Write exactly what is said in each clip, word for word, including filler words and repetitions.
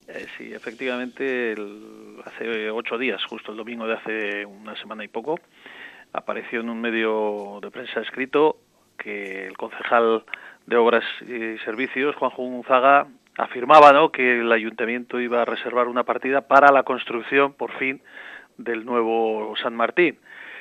Eh, sí, efectivamente, el, hace ocho días, justo el domingo de hace una semana y poco, apareció en un medio de prensa escrito que el concejal de Obras y Servicios, Juanjo Unzaga, afirmaba, ¿no?, que el ayuntamiento iba a reservar una partida para la construcción, por fin, del nuevo San Martín.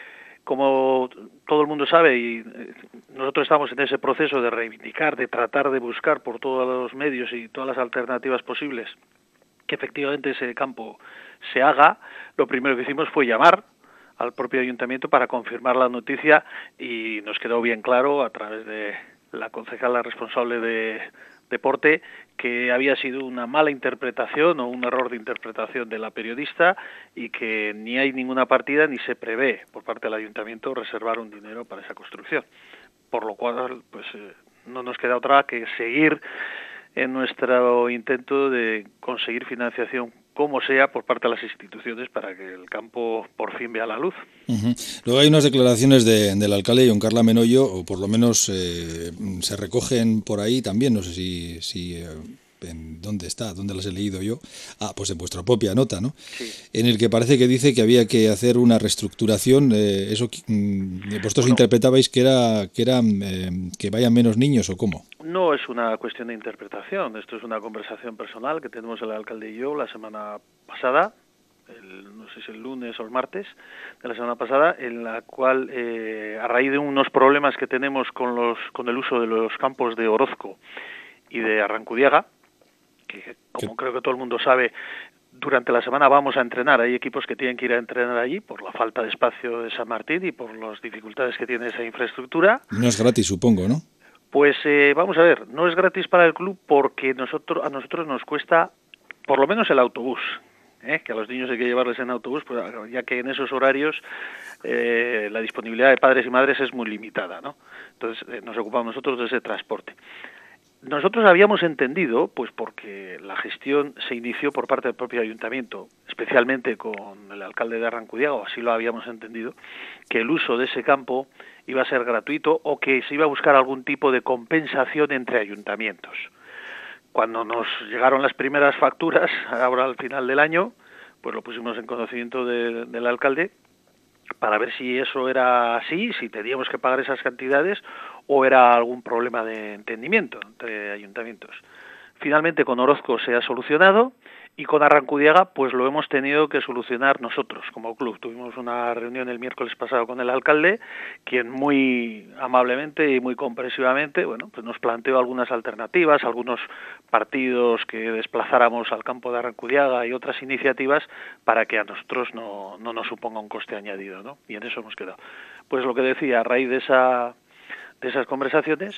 Como todo el mundo sabe, y nosotros estamos en ese proceso de reivindicar, de tratar de buscar por todos los medios y todas las alternativas posibles que efectivamente ese campo se haga, lo primero que hicimos fue llamar al propio ayuntamiento para confirmar la noticia y nos quedó bien claro a través de la concejala responsable de deporte que había sido una mala interpretación o un error de interpretación de la periodista y que ni hay ninguna partida ni se prevé por parte del ayuntamiento reservar un dinero para esa construcción, por lo cual pues eh, no nos queda otra que seguir en nuestro intento de conseguir financiación como sea por parte de las instituciones para que el campo por fin vea la luz. Uh-huh. Luego hay unas declaraciones de, del alcalde Jon Carla Menollo, o por lo menos eh, se recogen por ahí también, no sé si, si eh, en dónde está, dónde las he leído yo, ah, pues en vuestra propia nota, ¿no? Sí. En el que parece que dice que había que hacer una reestructuración, eh, eso mm, vosotros bueno, interpretabais que era que era eh, que vayan menos niños o cómo. No es una cuestión de interpretación, esto es una conversación personal que tenemos el alcalde y yo la semana pasada, el, no sé si el lunes o el martes de la semana pasada, en la cual eh, a raíz de unos problemas que tenemos con los con el uso de los campos de Orozco y de Arrancudiaga, que como creo que todo el mundo sabe, durante la semana vamos a entrenar, hay equipos que tienen que ir a entrenar allí por la falta de espacio de San Martín y por las dificultades que tiene esa infraestructura. No es gratis, supongo, ¿no? Pues eh, vamos a ver, no es gratis para el club porque nosotros a nosotros nos cuesta por lo menos el autobús, ¿eh? Que a los niños hay que llevarles en autobús, pues, ya que en esos horarios eh, la disponibilidad de padres y madres es muy limitada, ¿no? Entonces eh, nos ocupamos nosotros de ese transporte. Nosotros habíamos entendido, pues porque la gestión se inició por parte del propio ayuntamiento, especialmente con el alcalde de Arrancudiaga, o así lo habíamos entendido, que el uso de ese campo iba a ser gratuito o que se iba a buscar algún tipo de compensación entre ayuntamientos. Cuando nos llegaron las primeras facturas, ahora al final del año, pues lo pusimos en conocimiento de, del alcalde para ver si eso era así, si teníamos que pagar esas cantidades o era algún problema de entendimiento entre ayuntamientos. Finalmente con Orozco se ha solucionado y con Arrancudiaga pues lo hemos tenido que solucionar nosotros como club. Tuvimos una reunión el miércoles pasado con el alcalde, quien muy amablemente y muy comprensivamente bueno, pues nos planteó algunas alternativas, algunos partidos que desplazáramos al campo de Arrancudiaga y otras iniciativas para que a nosotros no, no nos suponga un coste añadido, ¿no? Y en eso hemos quedado. Pues lo que decía, a raíz de esa de esas conversaciones,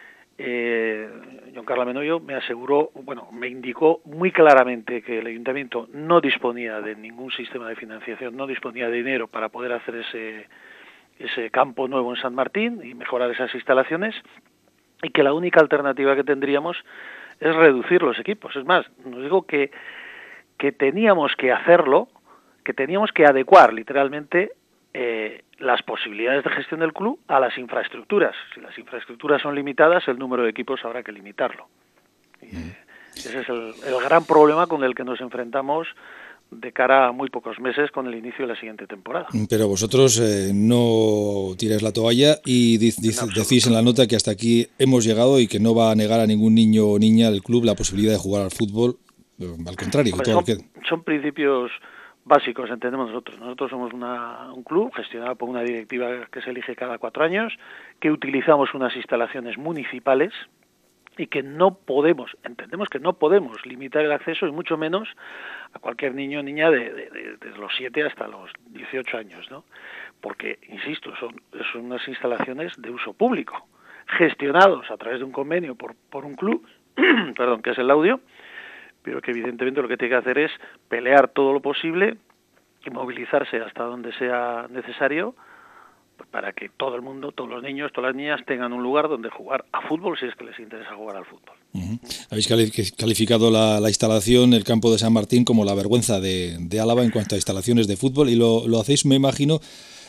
eh, Jon Carla Menollo me aseguró, bueno, me indicó muy claramente que el ayuntamiento no disponía de ningún sistema de financiación, no disponía de dinero para poder hacer ese ese campo nuevo en San Martín y mejorar esas instalaciones, y que la única alternativa que tendríamos es reducir los equipos. Es más, nos digo que que teníamos que hacerlo, que teníamos que adecuar literalmente eh, las posibilidades de gestión del club a las infraestructuras. Si las infraestructuras son limitadas, el número de equipos habrá que limitarlo. Y, eh, ese es el, el gran problema con el que nos enfrentamos de cara a muy pocos meses con el inicio de la siguiente temporada. Pero vosotros eh, no tiráis la toalla y dic, dic, en decís en la nota que hasta aquí hemos llegado y que no va a negar a ningún niño o niña del club la posibilidad de jugar al fútbol. Al contrario, Hombre, que todo son, que... son principios básicos, entendemos nosotros. Nosotros somos una, un club gestionado por una directiva que se elige cada cuatro años, que utilizamos unas instalaciones municipales y que no podemos, entendemos que no podemos limitar el acceso y mucho menos a cualquier niño o niña de, de, de, de los siete hasta los dieciocho años, ¿no? Porque, insisto, son, son unas instalaciones de uso público, gestionados a través de un convenio por, por un club, perdón, que es el Laudio, pero que evidentemente lo que tiene que hacer es pelear todo lo posible y movilizarse hasta donde sea necesario para que todo el mundo, todos los niños, todas las niñas tengan un lugar donde jugar a fútbol si es que les interesa jugar al fútbol. Uh-huh. Habéis calificado la, la instalación, el campo de San Martín, como la vergüenza de, de Álava en cuanto a instalaciones de fútbol y lo, lo hacéis, me imagino,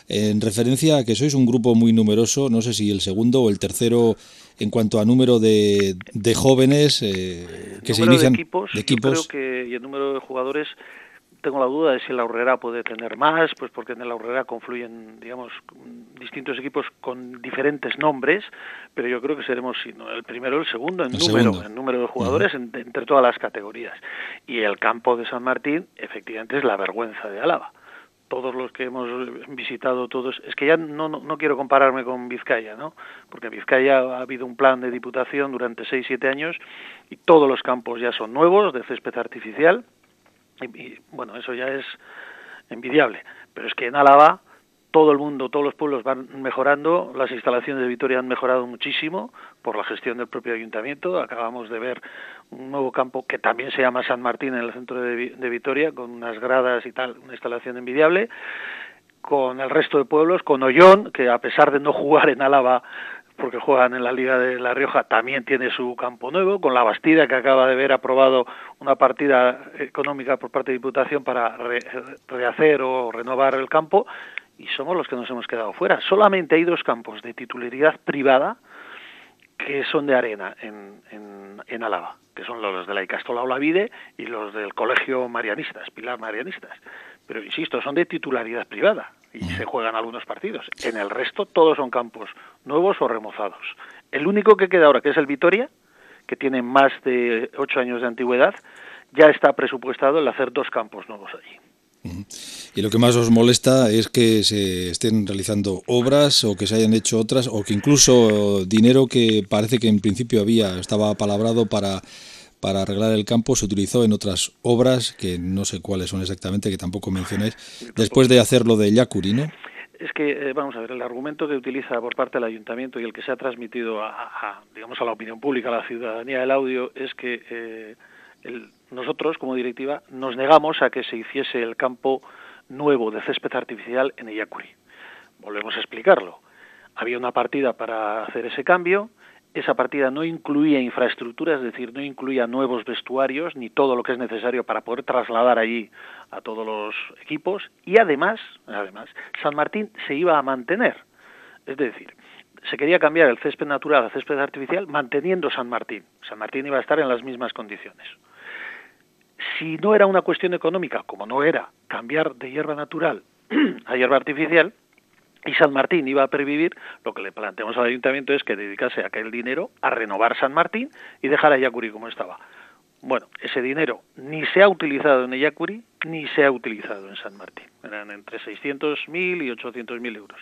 en referencia a que sois un grupo muy numeroso, no sé si el segundo o el tercero en cuanto a número de, de jóvenes eh, que se inician de equipos, de equipos. Yo creo que y el número de jugadores, tengo la duda de si la Aurrera puede tener más, pues porque en la Aurrera confluyen, digamos, distintos equipos con diferentes nombres, pero yo creo que seremos si no el primero o el segundo en el número, segundo. en número de jugadores uh-huh. en, entre todas las categorías. Y el campo de San Martín, efectivamente, es la vergüenza de Álava. Todos los que hemos visitado todos, es que ya no, no, no quiero compararme con Vizcaya, ¿no? Porque en Vizcaya ha habido un plan de diputación durante seis siete años y todos los campos ya son nuevos, de césped artificial, y, y bueno, eso ya es envidiable, pero es que en Álava todo el mundo, todos los pueblos van mejorando, las instalaciones de Vitoria han mejorado muchísimo por la gestión del propio ayuntamiento. Acabamos de ver un nuevo campo que también se llama San Martín en el centro de, de Vitoria, con unas gradas y tal, una instalación envidiable, con el resto de pueblos, con Ollón, que a pesar de no jugar en Álava, porque juegan en la Liga de La Rioja, también tiene su campo nuevo, con La Bastida, que acaba de ver aprobado una partida económica por parte de Diputación para re, rehacer o renovar el campo, y somos los que nos hemos quedado fuera. Solamente hay dos campos de titularidad privada que son de arena en, en, en Álava, que son los de la Icastola Olavide y los del Colegio Marianistas, Pilar Marianistas. Pero, insisto, son de titularidad privada y se juegan algunos partidos. En el resto, todos son campos nuevos o remozados. El único que queda ahora, que es el Vitoria, que tiene más de ocho años de antigüedad, ya está presupuestado el hacer dos campos nuevos allí. Y lo que más os molesta es que se estén realizando obras o que se hayan hecho otras o que incluso dinero que parece que en principio había, estaba apalabrado para, para arreglar el campo, se utilizó en otras obras que no sé cuáles son exactamente, que tampoco mencionáis, después de hacerlo de Yacuri, ¿no? Es que, eh, vamos a ver, el argumento que utiliza por parte del ayuntamiento y el que se ha transmitido a, a digamos, a la opinión pública, a la ciudadanía del audio, es que eh, el, nosotros, como directiva, nos negamos a que se hiciese el campo nuevo de césped artificial en Eyakuri. Volvemos a explicarlo. Había una partida para hacer ese cambio, esa partida no incluía infraestructura, es decir, no incluía nuevos vestuarios ni todo lo que es necesario para poder trasladar allí a todos los equipos, y además, además, San Martín se iba a mantener. Es decir, se quería cambiar el césped natural a césped artificial manteniendo San Martín. San Martín iba a estar en las mismas condiciones. Si no era una cuestión económica, como no era cambiar de hierba natural a hierba artificial, y San Martín iba a pervivir, lo que le planteamos al ayuntamiento es que dedicase aquel dinero a renovar San Martín y dejar a Eyakuri como estaba. Bueno, ese dinero ni se ha utilizado en Eyakuri ni se ha utilizado en San Martín. Eran entre seiscientos mil y ochocientos mil euros.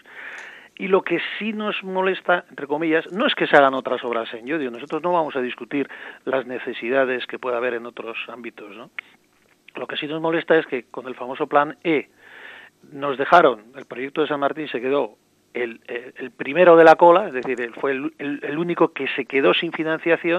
Y lo que sí nos molesta, entre comillas, no es que se hagan otras obras en Llodio. Nosotros no vamos a discutir las necesidades que pueda haber en otros ámbitos, ¿no? Lo que sí nos molesta es que con el famoso plan E nos dejaron, el proyecto de San Martín se quedó el, el, el primero de la cola, es decir, fue el, el, el único que se quedó sin financiación,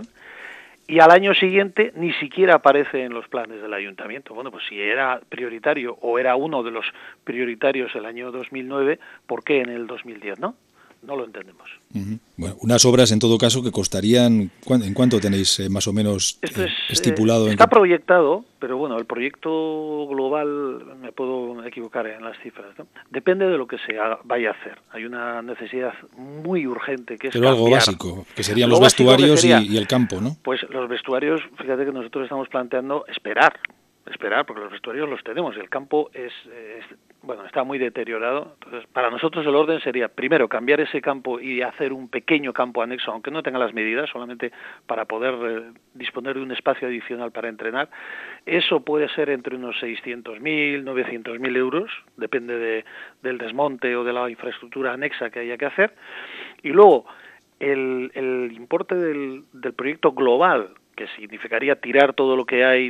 y al año siguiente ni siquiera aparece en los planes del ayuntamiento. Bueno, pues si era prioritario o era uno de los prioritarios el año dos mil nueve, ¿por qué en el dos mil diez no? No lo entendemos. Uh-huh. Bueno, unas obras en todo caso que costarían, ¿en cuánto tenéis eh, más o menos Esto es, eh, estipulado? Eh, está en... proyectado, pero bueno, el proyecto global, me puedo equivocar en las cifras, ¿no? Depende de lo que se haga, vaya a hacer. Hay una necesidad muy urgente que es Pero cambiar. Algo básico, que serían lo los vestuarios sería, y, y el campo, ¿no? Pues los vestuarios, fíjate que nosotros estamos planteando esperar, esperar, porque los vestuarios los tenemos, y el campo es, es bueno, está muy deteriorado. Entonces, para nosotros el orden sería, primero, cambiar ese campo y hacer un pequeño campo anexo, aunque no tenga las medidas, solamente para poder eh, disponer de un espacio adicional para entrenar. Eso puede ser entre unos seiscientos mil, novecientos mil euros, depende de, del desmonte o de la infraestructura anexa que haya que hacer. Y luego, el, el importe del, del proyecto global, que significaría tirar todo lo que hay,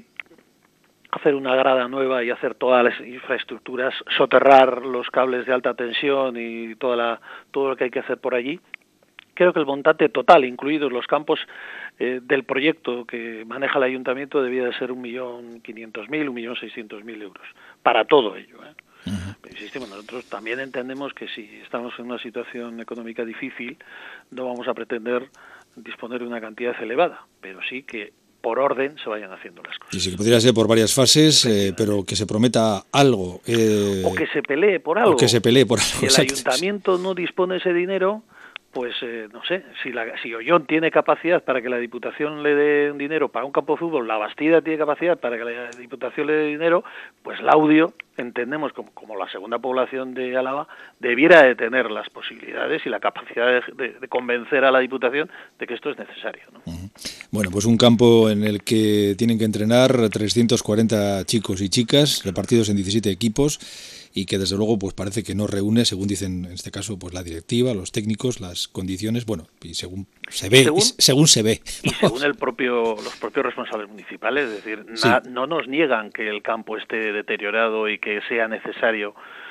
hacer una grada nueva y hacer todas las infraestructuras, soterrar los cables de alta tensión y toda la, todo lo que hay que hacer por allí. Creo que el montante total, incluidos los campos eh, del proyecto que maneja el ayuntamiento, debía de ser un millón quinientos mil, un millón seiscientos mil euros, para todo ello, ¿eh? Uh-huh. Insistimos, nosotros también entendemos que si estamos en una situación económica difícil, no vamos a pretender disponer de una cantidad elevada, pero sí que por orden se vayan haciendo las cosas. Y sí que podría ser por varias fases, eh, pero que se prometa algo. Eh, o que se pelee por algo. O que se pelee por algo. Si el exacto. ayuntamiento no dispone ese dinero, pues eh, no sé, si, la, si Ollón tiene capacidad para que la Diputación le dé dinero para un campo de fútbol, la Bastida tiene capacidad para que la Diputación le dé dinero, pues Laudio, entendemos como, como la segunda población de Álava, debiera de tener las posibilidades y la capacidad de, de, de convencer a la Diputación de que esto es necesario, ¿no? Uh-huh. Bueno, pues un campo en el que tienen que entrenar trescientos cuarenta chicos y chicas repartidos en diecisiete equipos, y que desde luego pues parece que no reúne, según dicen en este caso pues la directiva, los técnicos, las condiciones, bueno, y según se ve, según, y según se ve. Y según el propio los propios responsables municipales, es decir, sí. na, no nos niegan que el campo esté deteriorado y que sea necesario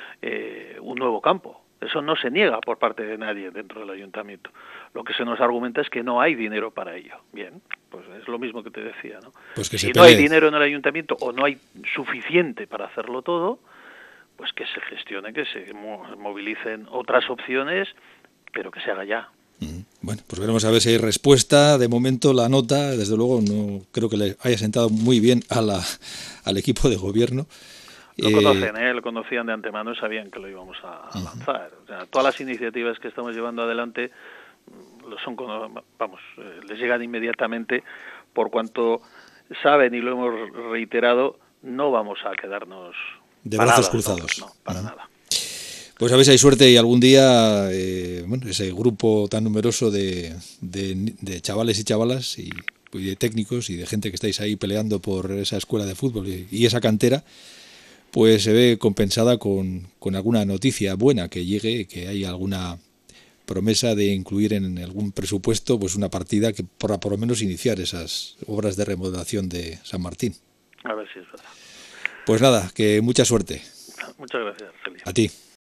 eh, un nuevo campo. Eso no se niega por parte de nadie dentro del ayuntamiento. Lo que se nos argumenta es que no hay dinero para ello. Bien, pues es lo mismo que te decía, ¿no? Pues que si se no hay dinero en el ayuntamiento o no hay suficiente para hacerlo todo, pues que se gestione, que se movilicen otras opciones, pero que se haga ya. Bueno, pues veremos a ver si hay respuesta. De momento la nota, desde luego, no creo que le haya sentado muy bien a la, al equipo de gobierno. Lo conocen, ¿eh? Lo conocían de antemano y sabían que lo íbamos a, a lanzar. O sea, todas las iniciativas que estamos llevando adelante lo son, vamos, les llegan inmediatamente, por cuanto saben, y lo hemos reiterado, no vamos a quedarnos de brazos cruzados. No, no para uh-huh. nada. Pues a ver si hay suerte y algún día eh, bueno, ese grupo tan numeroso de, de, de chavales y chavalas y, y de técnicos y de gente que estáis ahí peleando por esa escuela de fútbol y, y esa cantera, pues se ve compensada con, con alguna noticia buena que llegue, que haya alguna promesa de incluir en algún presupuesto pues una partida que por, por lo menos iniciar esas obras de remodelación de San Martín. A ver si es verdad. Pues nada, que mucha suerte. Muchas gracias, Celia. A ti.